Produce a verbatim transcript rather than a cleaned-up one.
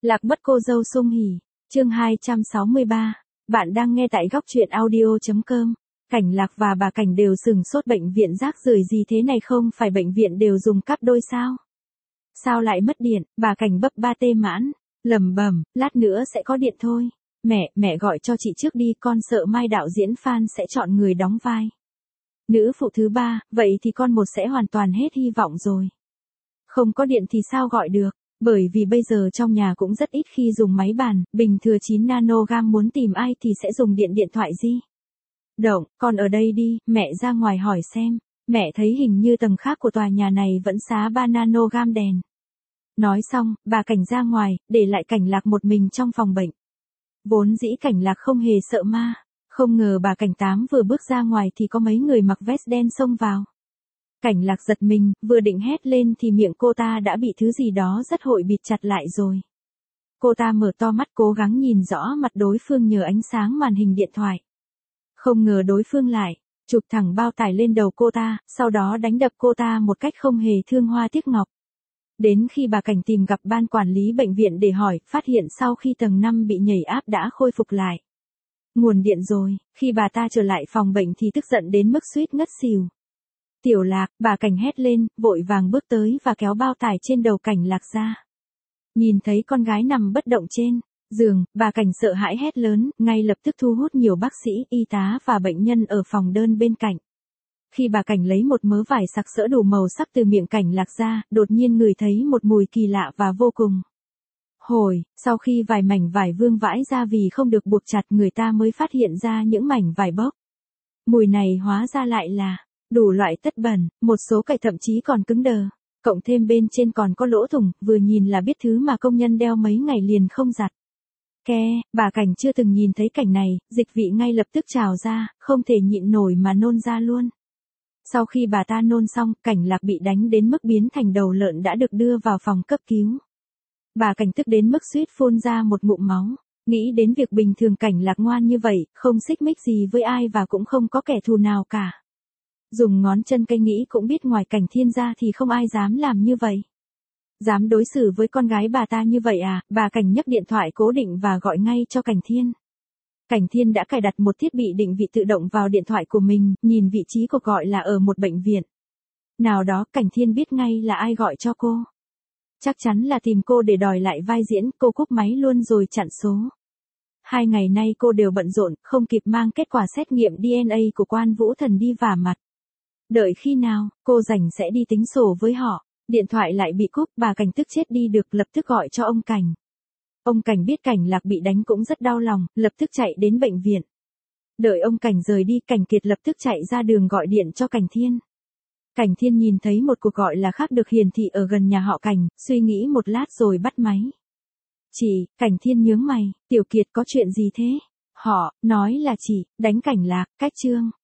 Lạc mất cô dâu sung hỉ, chương hai trăm sáu mươi ba. Bạn đang nghe tại góc truyện audio chấm com. Cảnh Lạc và bà Cảnh đều sừng sốt, bệnh viện rác rưởi gì thế này, không phải bệnh viện đều dùng cáp đôi sao? Sao lại mất điện? Bà Cảnh bấp ba tê mãn, lẩm bẩm, lát nữa sẽ có điện thôi. Mẹ, mẹ gọi cho chị trước đi, con sợ mai đạo diễn Phan sẽ chọn người đóng vai nữ phụ thứ ba, vậy thì con một sẽ hoàn toàn hết hy vọng rồi. Không có điện thì sao gọi được? Bởi vì bây giờ trong nhà cũng rất ít khi dùng máy bàn, bình thừa chín nanogam, muốn tìm ai thì sẽ dùng điện điện thoại di động. Con ở đây đi, mẹ ra ngoài hỏi xem. Mẹ thấy hình như tầng khác của tòa nhà này vẫn xá ba nanogam đèn. Nói xong, bà Cảnh ra ngoài, để lại Cảnh Lạc một mình trong phòng bệnh. Vốn dĩ Cảnh Lạc không hề sợ ma, không ngờ bà Cảnh Tám vừa bước ra ngoài thì có mấy người mặc vest đen xông vào. Cảnh Lạc giật mình, vừa định hét lên thì miệng cô ta đã bị thứ gì đó rất hội bịt chặt lại rồi. Cô ta mở to mắt cố gắng nhìn rõ mặt đối phương nhờ ánh sáng màn hình điện thoại. Không ngờ đối phương lại chụp thẳng bao tải lên đầu cô ta, sau đó đánh đập cô ta một cách không hề thương hoa tiếc ngọc. Đến khi bà Cảnh tìm gặp ban quản lý bệnh viện để hỏi, phát hiện sau khi tầng năm bị nhảy áp đã khôi phục lại nguồn điện rồi. Khi bà ta trở lại phòng bệnh thì tức giận đến mức suýt ngất xỉu. Tiểu Lạc, bà Cảnh hét lên, vội vàng bước tới và kéo bao tải trên đầu Cảnh Lạc ra. Nhìn thấy con gái nằm bất động trên giường, bà Cảnh sợ hãi hét lớn, ngay lập tức thu hút nhiều bác sĩ, y tá và bệnh nhân ở phòng đơn bên cạnh. Khi bà Cảnh lấy một mớ vải sặc sỡ đủ màu sắc từ miệng Cảnh Lạc ra, đột nhiên ngửi thấy một mùi kỳ lạ và vô cùng hồi. Sau khi vài mảnh vải vương vãi ra vì không được buộc chặt, người ta mới phát hiện ra những mảnh vải bốc mùi này hóa ra lại là đủ loại tất bẩn, một số cậy thậm chí còn cứng đờ, cộng thêm bên trên còn có lỗ thủng, vừa nhìn là biết thứ mà công nhân đeo mấy ngày liền không giặt. Ke, bà Cảnh chưa từng nhìn thấy cảnh này, dịch vị ngay lập tức trào ra, không thể nhịn nổi mà nôn ra luôn. Sau khi bà ta nôn xong, Cảnh Lạc bị đánh đến mức biến thành đầu lợn đã được đưa vào phòng cấp cứu. Bà Cảnh tức đến mức suýt phun ra một ngụm máu, nghĩ đến việc bình thường Cảnh Lạc ngoan như vậy, không xích mích gì với ai và cũng không có kẻ thù nào cả. Dùng ngón chân cây nghĩ cũng biết ngoài Cảnh Thiên ra thì không ai dám làm như vậy. Dám đối xử với con gái bà ta như vậy à? Bà Cảnh nhấc điện thoại cố định và gọi ngay cho Cảnh Thiên. Cảnh Thiên đã cài đặt một thiết bị định vị tự động vào điện thoại của mình, nhìn vị trí cuộc gọi là ở một bệnh viện nào đó. Cảnh Thiên biết ngay là ai gọi cho cô. Chắc chắn là tìm cô để đòi lại vai diễn. Cô cúp máy luôn rồi chặn số. Hai ngày nay cô đều bận rộn, không kịp mang kết quả xét nghiệm đê en a của Quan Vũ Thần đi vả mặt. Đợi khi nào cô rảnh sẽ đi tính sổ với họ. Điện thoại lại bị cúp, bà Cảnh tức chết đi được, lập tức gọi cho ông Cảnh. Ông Cảnh biết Cảnh Lạc bị đánh cũng rất đau lòng, lập tức chạy đến bệnh viện. Đợi ông Cảnh rời đi, Cảnh Kiệt lập tức chạy ra đường gọi điện cho Cảnh Thiên. Cảnh Thiên nhìn thấy một cuộc gọi là khác được hiển thị ở gần nhà họ Cảnh, suy nghĩ một lát rồi bắt máy. Chị, Cảnh Thiên nhướng mày, Tiểu Kiệt có chuyện gì thế? Họ nói là chị đánh Cảnh Lạc, cách Trương